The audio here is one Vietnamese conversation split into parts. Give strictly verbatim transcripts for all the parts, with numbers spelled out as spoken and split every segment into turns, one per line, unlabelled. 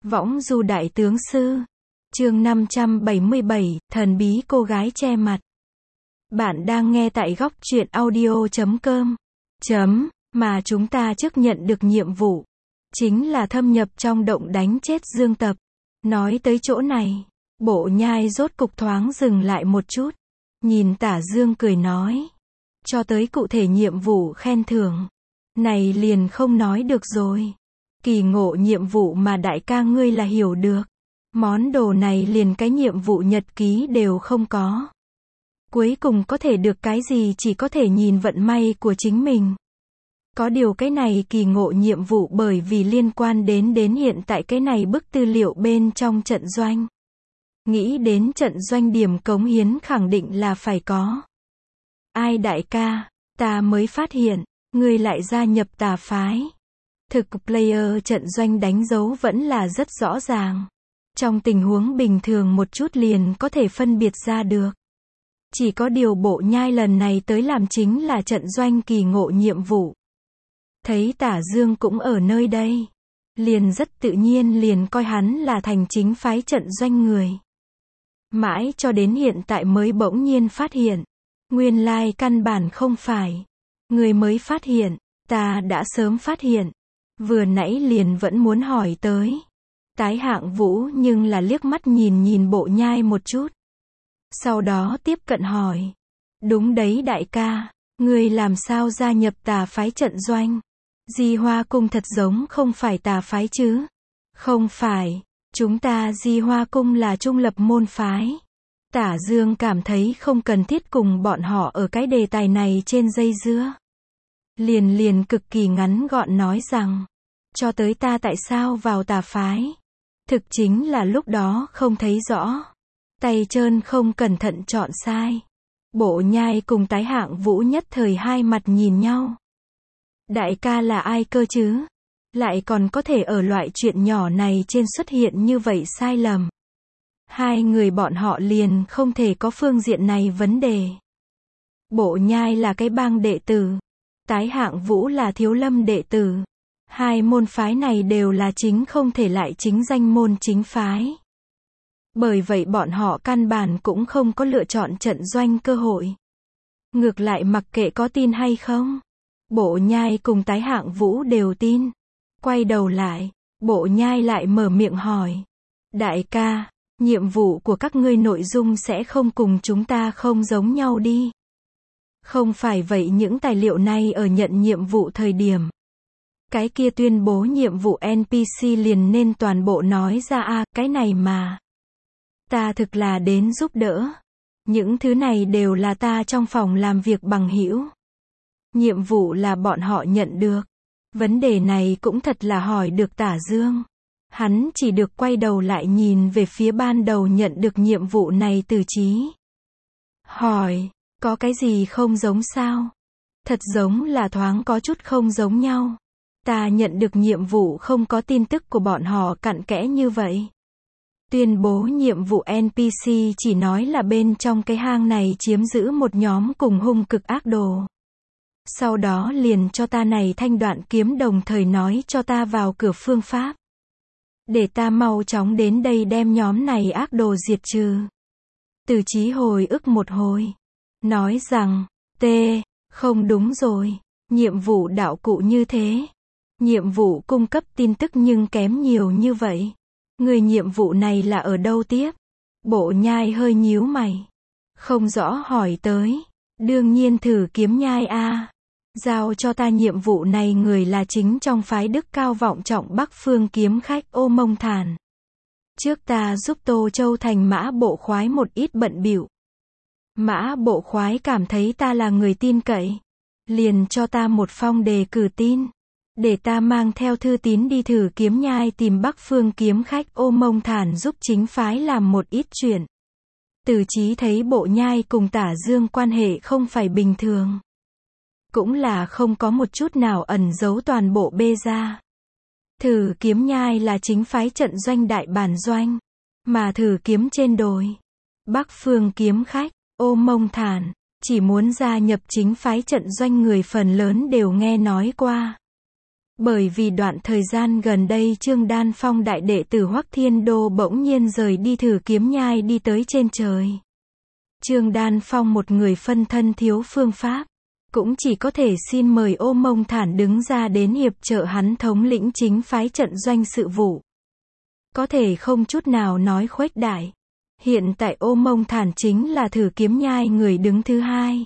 Võng du đại tướng sư. Chương năm trăm bảy mươi bảy, thần bí cô gái che mặt. Bạn đang nghe tại góc truyện audio chấm com. Chấm, mà chúng ta trước nhận được nhiệm vụ. Chính là thâm nhập trong động đánh chết Dương Tập. Nói tới chỗ này, Bộ Nhai rốt cục thoáng dừng lại một chút. Nhìn Tả Dương cười nói. Cho tới cụ thể nhiệm vụ khen thưởng. Này liền không nói được rồi. Kỳ ngộ nhiệm vụ mà đại ca ngươi là hiểu được. Món đồ này liền cái nhiệm vụ nhật ký đều không có. Cuối cùng có thể được cái gì chỉ có thể nhìn vận may của chính mình. Có điều cái này kỳ ngộ nhiệm vụ bởi vì liên quan đến đến hiện tại cái này bức tư liệu bên trong trận doanh. Nghĩ đến trận doanh điểm cống hiến khẳng định là phải có. Ai đại ca, ta mới phát hiện, ngươi lại gia nhập tà phái. Thực player trận doanh đánh dấu vẫn là rất rõ ràng. Trong tình huống bình thường một chút liền có thể phân biệt ra được. Chỉ có điều Bộ Nhai lần này tới làm chính là trận doanh kỳ ngộ nhiệm vụ. Thấy Tả Dương cũng ở nơi đây. Liền rất tự nhiên liền coi hắn là thành chính phái trận doanh người. Mãi cho đến hiện tại mới bỗng nhiên phát hiện. Nguyên lai căn bản không phải. Người mới phát hiện, ta đã sớm phát hiện. Vừa nãy liền vẫn muốn hỏi tới. Tái Hạng Vũ nhưng là liếc mắt nhìn nhìn Bộ Nhai một chút. Sau đó tiếp cận hỏi. Đúng đấy đại ca, ngươi làm sao gia nhập tà phái trận doanh? Di Hoa Cung thật giống không phải tà phái chứ? Không phải, chúng ta Di Hoa Cung là trung lập môn phái. Tả Dương cảm thấy không cần thiết cùng bọn họ ở cái đề tài này trên dây dưa. Liền liền cực kỳ ngắn gọn nói rằng, cho tới ta tại sao vào tà phái? Thực chính là lúc đó không thấy rõ. Tay trơn không cẩn thận chọn sai. Bộ Nhai cùng Tái Hạng Vũ nhất thời hai mặt nhìn nhau. Đại ca là ai cơ chứ? Lại còn có thể ở loại chuyện nhỏ này trên xuất hiện như vậy sai lầm. Hai người bọn họ liền không thể có phương diện này vấn đề. Bộ Nhai là cái bang đệ tử. Tái Hạng Vũ là thiếu lâm đệ tử. Hai môn phái này đều là chính không thể lại chính danh môn chính phái. Bởi vậy bọn họ căn bản cũng không có lựa chọn trận doanh cơ hội. Ngược lại mặc kệ có tin hay không. Bộ Nhai cùng Tái Hạng Vũ đều tin. Quay đầu lại, Bộ Nhai lại mở miệng hỏi. Đại ca, nhiệm vụ của các ngươi nội dung sẽ không cùng chúng ta không giống nhau đi. Không phải vậy những tài liệu này ở nhận nhiệm vụ thời điểm. Cái kia tuyên bố nhiệm vụ en pê xê liền nên toàn bộ nói ra a à, cái này mà. Ta thực là đến giúp đỡ. Những thứ này đều là ta trong phòng làm việc bằng hữu. Nhiệm vụ là bọn họ nhận được. Vấn đề này cũng thật là hỏi được Tả Dương. Hắn chỉ được quay đầu lại nhìn về phía ban đầu nhận được nhiệm vụ này Từ Chí. Hỏi, có cái gì không giống sao? Thật giống là thoáng có chút không giống nhau. Ta nhận được nhiệm vụ không có tin tức của bọn họ cặn kẽ như vậy. Tuyên bố nhiệm vụ en pê xê chỉ nói là bên trong cái hang này chiếm giữ một nhóm cùng hung cực ác đồ. Sau đó liền cho ta này thanh đoạn kiếm đồng thời nói cho ta vào cửa phương pháp. Để ta mau chóng đến đây đem nhóm này ác đồ diệt trừ. Từ Chí hồi ức một hồi. Nói rằng, T, không đúng rồi. Nhiệm vụ đạo cụ như thế. Nhiệm vụ cung cấp tin tức nhưng kém nhiều như vậy. Người nhiệm vụ này là ở đâu tiếp? Bộ Nhai hơi nhíu mày. Không rõ hỏi tới. Đương nhiên Thử Kiếm Nhai a. Giao cho ta nhiệm vụ này người là chính trong phái đức cao vọng trọng Bắc Phương kiếm khách Ô Mông Thản. Trước ta giúp Tô Châu Thành Mã Bộ Khoái một ít bận bịu. Mã Bộ Khoái cảm thấy ta là người tin cậy. Liền cho ta một phong đề cử tin. Để ta mang theo thư tín đi Thử Kiếm Nhai tìm Bắc Phương kiếm khách Ô Mông Thản giúp chính phái làm một ít chuyện. Từ Chí thấy Bộ Nhai cùng Tả Dương quan hệ không phải bình thường. Cũng là không có một chút nào ẩn giấu toàn bộ bê ra. Thử Kiếm Nhai là chính phái trận doanh đại bản doanh. Mà Thử Kiếm trên đồi. Bắc Phương kiếm khách, Ô Mông Thản, chỉ muốn gia nhập chính phái trận doanh người phần lớn đều nghe nói qua. Bởi vì đoạn thời gian gần đây Trương Đan Phong đại đệ tử Hoắc Thiên Đô bỗng nhiên rời đi thử kiếm nhai đi tới trên trời. Trương Đan Phong một người phân thân thiếu phương pháp, cũng chỉ có thể xin mời Ô Mông Thản đứng ra đến hiệp trợ hắn thống lĩnh chính phái trận doanh sự vụ. Có thể không chút nào nói khuếch đại. Hiện tại Ô Mông Thản chính là thử kiếm nhai người đứng thứ hai.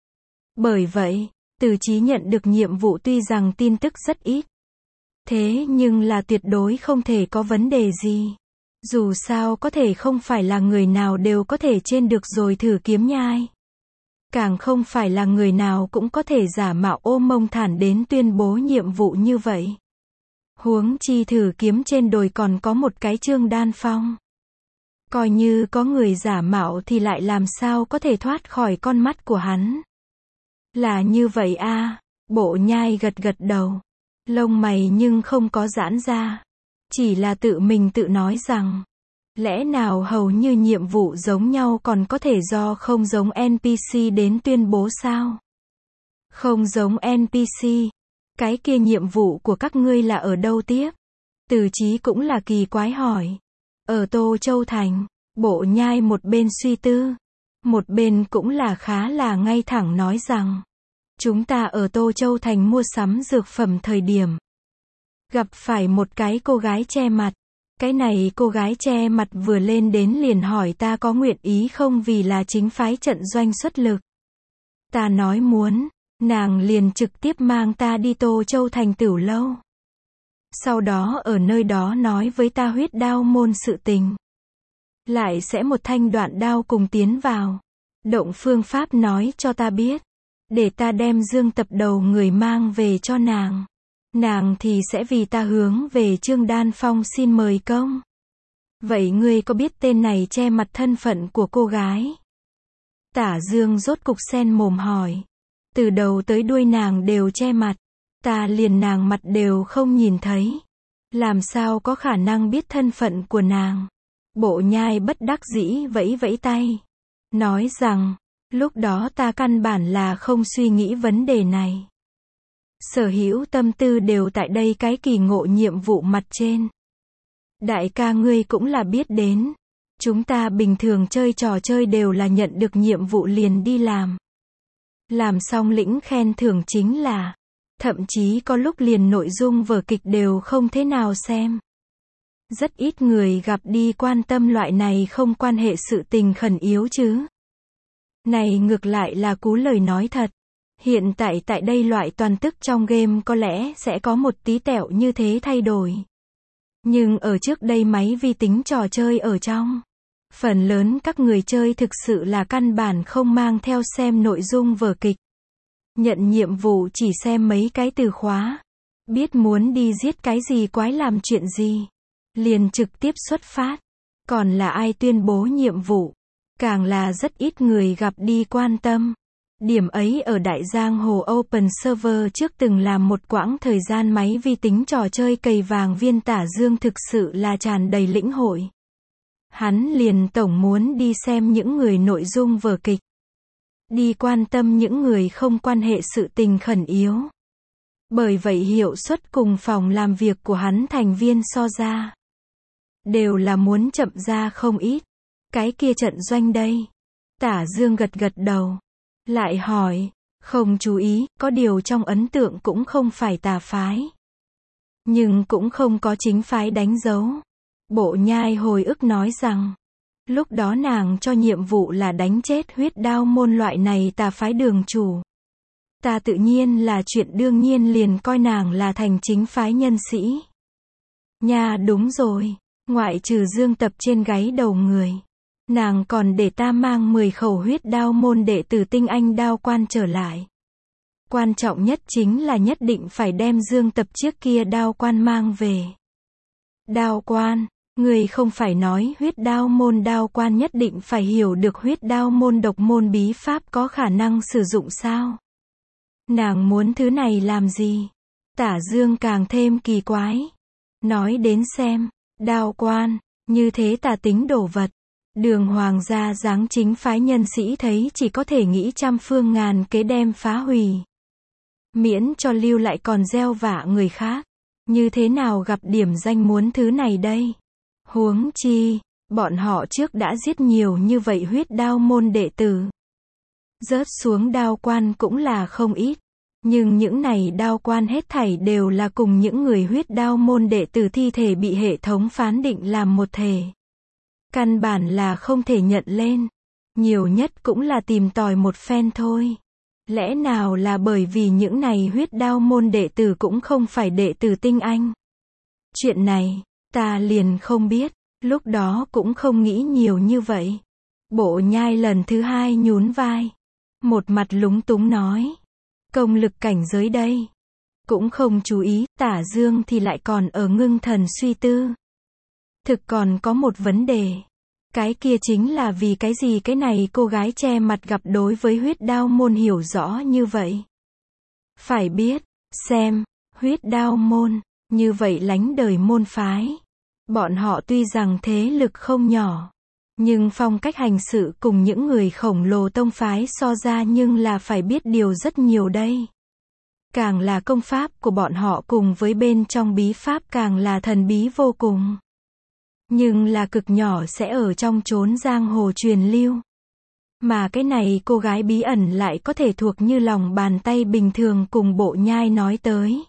Bởi vậy, Từ Chí nhận được nhiệm vụ tuy rằng tin tức rất ít. Thế nhưng là tuyệt đối không thể có vấn đề gì. Dù sao có thể không phải là người nào đều có thể trên được rồi thử kiếm nhai. Càng không phải là người nào cũng có thể giả mạo Ô Mông Thản đến tuyên bố nhiệm vụ như vậy. Huống chi thử kiếm trên đồi còn có một cái Trương Đan Phong. Coi như có người giả mạo thì lại làm sao có thể thoát khỏi con mắt của hắn. Là như vậy a à, Bộ Nhai gật gật đầu. Lông mày nhưng không có giãn ra. Chỉ là tự mình tự nói rằng, lẽ nào hầu như nhiệm vụ giống nhau còn có thể do không giống en pê xê đến tuyên bố sao? Không giống en pê xê. Cái kia nhiệm vụ của các ngươi là ở đâu tiếp? Từ Chí cũng là kỳ quái hỏi. Ở Tô Châu Thành. Bộ Nhai một bên suy tư, một bên cũng là khá là ngay thẳng nói rằng, chúng ta ở Tô Châu Thành mua sắm dược phẩm thời điểm, gặp phải một cái cô gái che mặt. Cái này cô gái che mặt vừa lên đến liền hỏi ta có nguyện ý không vì là chính phái trận doanh xuất lực. Ta nói muốn, nàng liền trực tiếp mang ta đi Tô Châu Thành Tửu Lâu. Sau đó ở nơi đó nói với ta huyết đao môn sự tình. Lại sẽ một thanh đoạn đao cùng tiến vào. Động phương pháp nói cho ta biết. Để ta đem Dương Tập đầu người mang về cho nàng. Nàng thì sẽ vì ta hướng về Trương Đan Phong xin mời công. Vậy ngươi có biết tên này che mặt thân phận của cô gái? Tả Dương rốt cục sen mồm hỏi. Từ đầu tới đuôi nàng đều che mặt. Ta liền nàng mặt đều không nhìn thấy. Làm sao có khả năng biết thân phận của nàng? Bộ Nhai bất đắc dĩ vẫy vẫy tay. Nói rằng, lúc đó ta căn bản là không suy nghĩ vấn đề này. Sở hữu tâm tư đều tại đây cái kỳ ngộ nhiệm vụ mặt trên. Đại ca ngươi cũng là biết đến. Chúng ta bình thường chơi trò chơi đều là nhận được nhiệm vụ liền đi làm. Làm xong lĩnh khen thưởng chính là, thậm chí có lúc liền nội dung vở kịch đều không thế nào xem. Rất ít người gặp đi quan tâm loại này không quan hệ sự tình khẩn yếu chứ. Này ngược lại là cú lời nói thật. Hiện tại tại đây loại toàn tức trong game có lẽ sẽ có một tí tẹo như thế thay đổi. Nhưng ở trước đây máy vi tính trò chơi ở trong, phần lớn các người chơi thực sự là căn bản không mang theo xem nội dung vở kịch. Nhận nhiệm vụ chỉ xem mấy cái từ khóa. Biết muốn đi giết cái gì quái làm chuyện gì. Liền trực tiếp xuất phát. Còn là ai tuyên bố nhiệm vụ. Càng là rất ít người gặp đi quan tâm. Điểm ấy ở Đại Giang Hồ Open Server trước từng làm một quãng thời gian máy vi tính trò chơi cầy vàng viên Tả Dương thực sự là tràn đầy lĩnh hội. Hắn liền tổng muốn đi xem những người nội dung vở kịch. Đi quan tâm những người không quan hệ sự tình khẩn yếu. Bởi vậy hiệu suất cùng phòng làm việc của hắn thành viên so ra. Đều là muốn chậm ra không ít. Cái kia trận doanh đây. Tả Dương gật gật đầu. Lại hỏi, không chú ý, có điều trong ấn tượng cũng không phải tà phái. Nhưng cũng không có chính phái đánh dấu. Bộ Nhai hồi ức nói rằng, lúc đó nàng cho nhiệm vụ là đánh chết huyết đao môn loại này tà phái đường chủ. Ta tự nhiên là chuyện đương nhiên liền coi nàng là thành chính phái nhân sĩ. Nha đúng rồi, ngoại trừ Dương Tập trên gáy đầu người. Nàng còn để ta mang mười khẩu huyết đao môn đệ tử tinh anh đao quan trở lại. Quan trọng nhất chính là nhất định phải đem Dương Tập trước kia đao quan mang về. Đao quan, người không phải nói huyết đao môn đao quan nhất định phải hiểu được huyết đao môn độc môn bí pháp có khả năng sử dụng sao? Nàng muốn thứ này làm gì? Tả Dương càng thêm kỳ quái. Nói đến xem, đao quan, như thế tà tính đổ vật. Đường hoàng gia dáng chính phái nhân sĩ thấy chỉ có thể nghĩ trăm phương ngàn kế đem phá hủy. Miễn cho lưu lại còn gieo vạ người khác. Như thế nào gặp điểm danh muốn thứ này đây? Huống chi, bọn họ trước đã giết nhiều như vậy huyết đao môn đệ tử. Rớt xuống đao quan cũng là không ít. Nhưng những này đao quan hết thảy đều là cùng những người huyết đao môn đệ tử thi thể bị hệ thống phán định làm một thể. Căn bản là không thể nhận lên. Nhiều nhất cũng là tìm tòi một phen thôi. Lẽ nào là bởi vì những này huyết đao môn đệ tử cũng không phải đệ tử tinh anh? Chuyện này, ta liền không biết, lúc đó cũng không nghĩ nhiều như vậy. Bộ Nhai lần thứ hai nhún vai. Một mặt lúng túng nói. Công lực cảnh giới đây. Cũng không chú ý, Tả Dương thì lại còn ở ngưng thần suy tư. Thực còn có một vấn đề. Cái kia chính là vì cái gì cái này cô gái che mặt gặp đối với huyết đao môn hiểu rõ như vậy. Phải biết, xem, huyết đao môn, như vậy lánh đời môn phái. Bọn họ tuy rằng thế lực không nhỏ, nhưng phong cách hành sự cùng những người khổng lồ tông phái so ra nhưng là phải biết điều rất nhiều đây. Càng là công pháp của bọn họ cùng với bên trong bí pháp càng là thần bí vô cùng. Nhưng là cực nhỏ sẽ ở trong chốn giang hồ truyền lưu. Mà cái này cô gái bí ẩn lại có thể thuộc như lòng bàn tay bình thường cùng Bộ Nhai nói tới.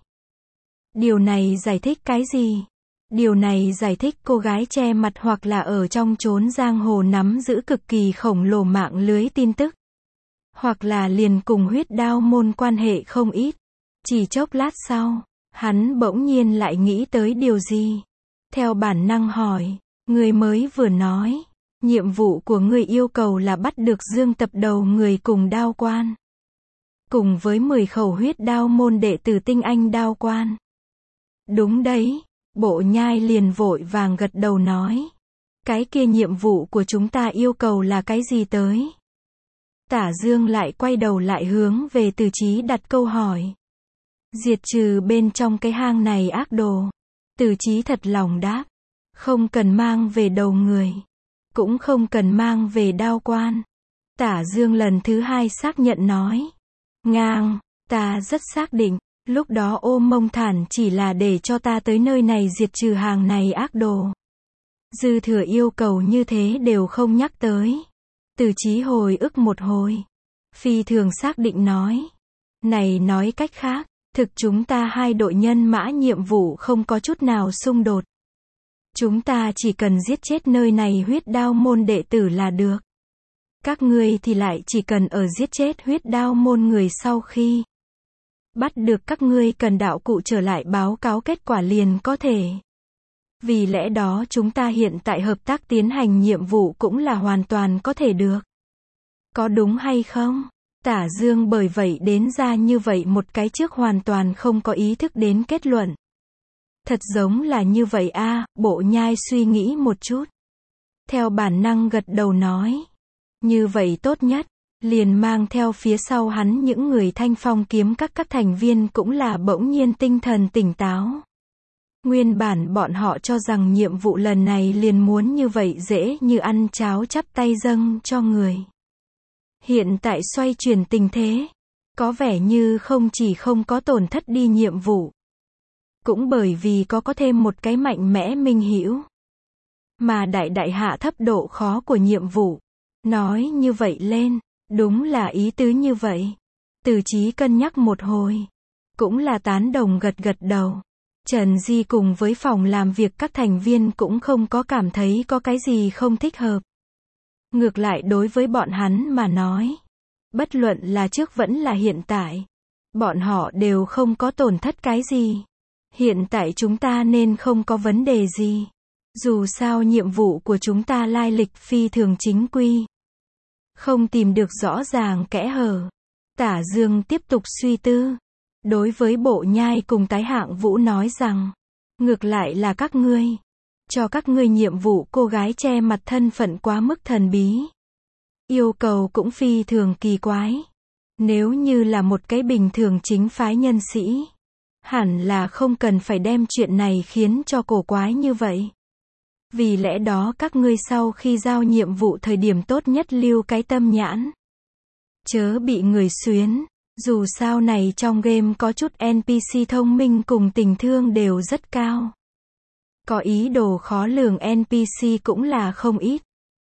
Điều này giải thích cái gì? Điều này giải thích cô gái che mặt hoặc là ở trong chốn giang hồ nắm giữ cực kỳ khổng lồ mạng lưới tin tức. Hoặc là liền cùng huyết đao môn quan hệ không ít. Chỉ chốc lát sau, hắn bỗng nhiên lại nghĩ tới điều gì? Theo bản năng hỏi, người mới vừa nói, nhiệm vụ của người yêu cầu là bắt được Dương Tập đầu người cùng đao quan. Cùng với mười khẩu huyết đao môn đệ tử tinh anh đao quan. Đúng đấy, Bộ Nhai liền vội vàng gật đầu nói. Cái kia nhiệm vụ của chúng ta yêu cầu là cái gì tới? Tả Dương lại quay đầu lại hướng về Từ Chí đặt câu hỏi. Diệt trừ bên trong cái hang này ác đồ. Từ Chí thật lòng đáp. Không cần mang về đầu người. Cũng không cần mang về đao quan. Tả Dương lần thứ hai xác nhận nói. Ngang, ta rất xác định. Lúc đó Ô Mông Thản chỉ là để cho ta tới nơi này diệt trừ hàng này ác đồ. Dư thừa yêu cầu như thế đều không nhắc tới. Từ Chí hồi ức một hồi. Phi thường xác định nói. Này nói cách khác, thực chúng ta hai đội nhân mã nhiệm vụ không có chút nào xung đột. Chúng ta chỉ cần giết chết nơi này huyết đao môn đệ tử là được. Các ngươi thì lại chỉ cần ở giết chết huyết đao môn người sau khi bắt được các ngươi cần đạo cụ trở lại báo cáo kết quả liền có thể. Vì lẽ đó chúng ta hiện tại hợp tác tiến hành nhiệm vụ cũng là hoàn toàn có thể được. Có đúng hay không? Tả Dương bởi vậy đến ra như vậy một cái trước hoàn toàn không có ý thức đến kết luận. Thật giống là như vậy a, à, Bộ Nhai suy nghĩ một chút. Theo bản năng gật đầu nói. Như vậy tốt nhất. Liền mang theo phía sau hắn những người Thanh Phong kiếm các các thành viên cũng là bỗng nhiên tinh thần tỉnh táo. Nguyên bản bọn họ cho rằng nhiệm vụ lần này liền muốn như vậy dễ như ăn cháo chắp tay dâng cho người. Hiện tại xoay chuyển tình thế. Có vẻ như không chỉ không có tổn thất đi nhiệm vụ. Cũng bởi vì có có thêm một cái mạnh mẽ minh hữu. Mà đại đại hạ thấp độ khó của nhiệm vụ. Nói như vậy lên. Đúng là ý tứ như vậy. Từ Chí cân nhắc một hồi. Cũng là tán đồng gật gật đầu. Trần Di cùng với phòng làm việc các thành viên cũng không có cảm thấy có cái gì không thích hợp. Ngược lại đối với bọn hắn mà nói. Bất luận là trước vẫn là hiện tại. Bọn họ đều không có tổn thất cái gì. Hiện tại chúng ta nên không có vấn đề gì. Dù sao nhiệm vụ của chúng ta lai lịch phi thường chính quy. Không tìm được rõ ràng kẽ hở. Tả Dương tiếp tục suy tư. Đối với Bộ Nhai cùng Tái Hạng Vũ nói rằng. Ngược lại là các ngươi. Cho các ngươi nhiệm vụ cô gái che mặt thân phận quá mức thần bí. Yêu cầu cũng phi thường kỳ quái. Nếu như là một cái bình thường chính phái nhân sĩ. Hẳn là không cần phải đem chuyện này khiến cho cổ quái như vậy. Vì lẽ đó các ngươi sau khi giao nhiệm vụ thời điểm tốt nhất lưu cái tâm nhãn. Chớ bị người xuyến. Dù sao này trong game có chút en pê xê thông minh cùng tình thương đều rất cao. Có ý đồ khó lường en pê xê cũng là không ít.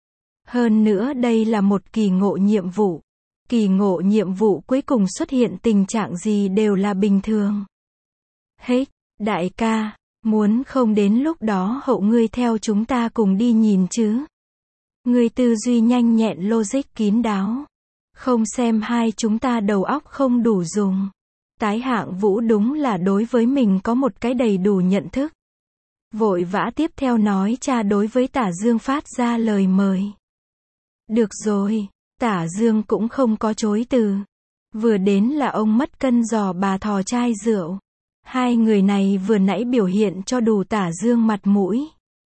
Hơn nữa đây là một kỳ ngộ nhiệm vụ. Kỳ ngộ nhiệm vụ cuối cùng xuất hiện tình trạng gì đều là bình thường. Hết, đại ca, muốn không đến lúc đó hậu ngươi theo chúng ta cùng đi nhìn chứ. Ngươi tư duy nhanh nhẹn logic kín đáo. Không xem hai chúng ta đầu óc không đủ dùng. Tái Hạng Vũ đúng là đối với mình có một cái đầy đủ nhận thức. Vội vã tiếp theo nói cha đối với Tả Dương phát ra lời mời. Được rồi, Tả Dương cũng không có chối từ. Vừa đến là ông mất cân giò bà thò chai rượu. Hai người này vừa nãy biểu hiện cho đủ Tả Dương mặt mũi.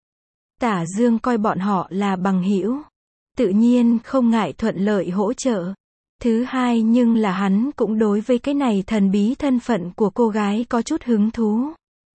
Tả Dương coi bọn họ là bằng hữu, tự nhiên không ngại thuận lợi hỗ trợ. Thứ hai nhưng là hắn cũng đối với cái này thần bí thân phận của cô gái có chút hứng thú.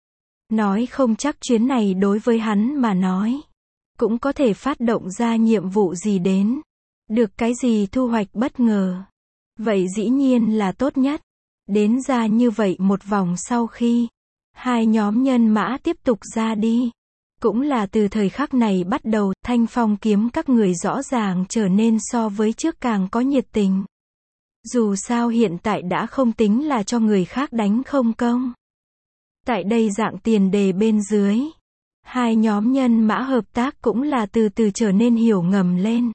Nói không chắc chuyến này đối với hắn mà nói, cũng có thể phát động ra nhiệm vụ gì đến. Được cái gì thu hoạch bất ngờ. Vậy dĩ nhiên là tốt nhất. Đến ra như vậy một vòng sau khi hai nhóm nhân mã tiếp tục ra đi. Cũng là từ thời khắc này bắt đầu, Thanh Phong kiếm các người rõ ràng trở nên so với trước càng có nhiệt tình. Dù sao hiện tại đã không tính là cho người khác đánh không công. Tại đây dạng tiền đề bên dưới, hai nhóm nhân mã hợp tác cũng là từ từ trở nên hiểu ngầm lên.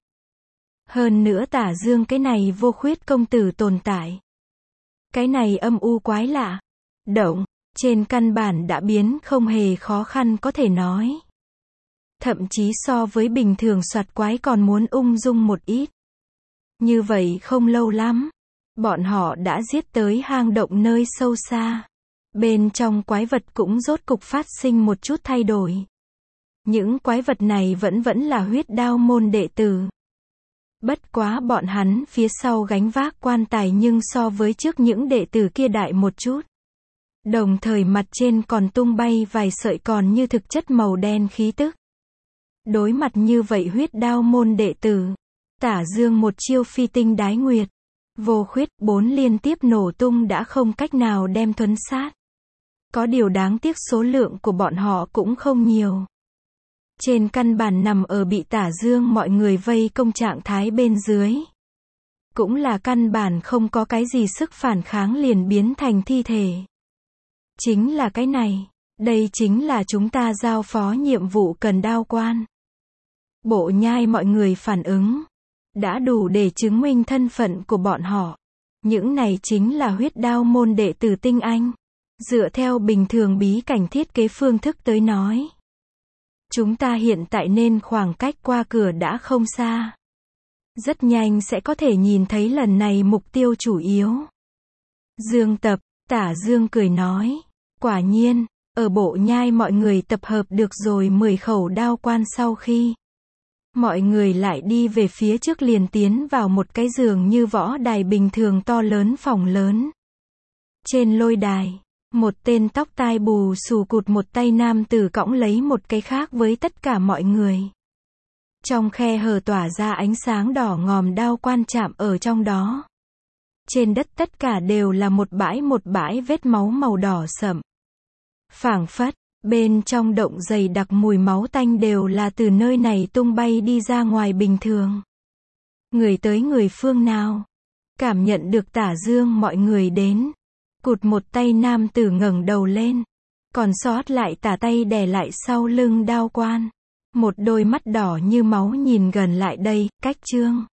Hơn nữa Tả Dương cái này vô khuyết công tử tồn tại. Cái này âm u quái lạ. Động, trên căn bản đã biến không hề khó khăn có thể nói. Thậm chí so với bình thường soạt quái còn muốn ung dung một ít. Như vậy không lâu lắm, bọn họ đã giết tới hang động nơi sâu xa. Bên trong quái vật cũng rốt cục phát sinh một chút thay đổi. Những quái vật này vẫn vẫn là huyết đao môn đệ tử. Bất quá bọn hắn phía sau gánh vác quan tài nhưng so với trước những đệ tử kia đại một chút. Đồng thời mặt trên còn tung bay vài sợi còn như thực chất màu đen khí tức. Đối mặt như vậy huyết đao môn đệ tử, Tả Dương một chiêu phi tinh đái nguyệt, vô khuyết bốn liên tiếp nổ tung đã không cách nào đem thuấn sát. Có điều đáng tiếc số lượng của bọn họ cũng không nhiều. Trên căn bản nằm ở bị Tả Dương mọi người vây công trạng thái bên dưới. Cũng là căn bản không có cái gì sức phản kháng liền biến thành thi thể. Chính là cái này. Đây chính là chúng ta giao phó nhiệm vụ cần đao quan. Bộ nhai mọi người phản ứng. Đã đủ để chứng minh thân phận của bọn họ. Những này chính là huyết đao môn đệ tử tinh anh. Dựa theo bình thường bí cảnh thiết kế phương thức tới nói. Chúng ta hiện tại nên khoảng cách qua cửa đã không xa. Rất nhanh sẽ có thể nhìn thấy lần này mục tiêu chủ yếu. Dương tập, Tả Dương cười nói. Quả nhiên, ở bộ nhai mọi người tập hợp được rồi mười khẩu đao quan sau khi. Mọi người lại đi về phía trước liền tiến vào một cái giường như võ đài bình thường to lớn phòng lớn. Trên lôi đài, một tên tóc tai bù xù cụt một tay nam tử cõng lấy một cái khác với tất cả mọi người. Trong khe hở tỏa ra ánh sáng đỏ ngòm đao quan chạm ở trong đó. Trên đất tất cả đều là một bãi một bãi vết máu màu đỏ sẫm. Phảng phất, bên trong động dày đặc mùi máu tanh đều là từ nơi này tung bay đi ra ngoài bình thường. Người tới người phương nào? Cảm nhận được Tả Dương mọi người đến. Cụt một tay nam tử ngẩng đầu lên. Còn sót lại tả tay đè lại sau lưng đao quan. Một đôi mắt đỏ như máu nhìn gần lại đây, cách Trương.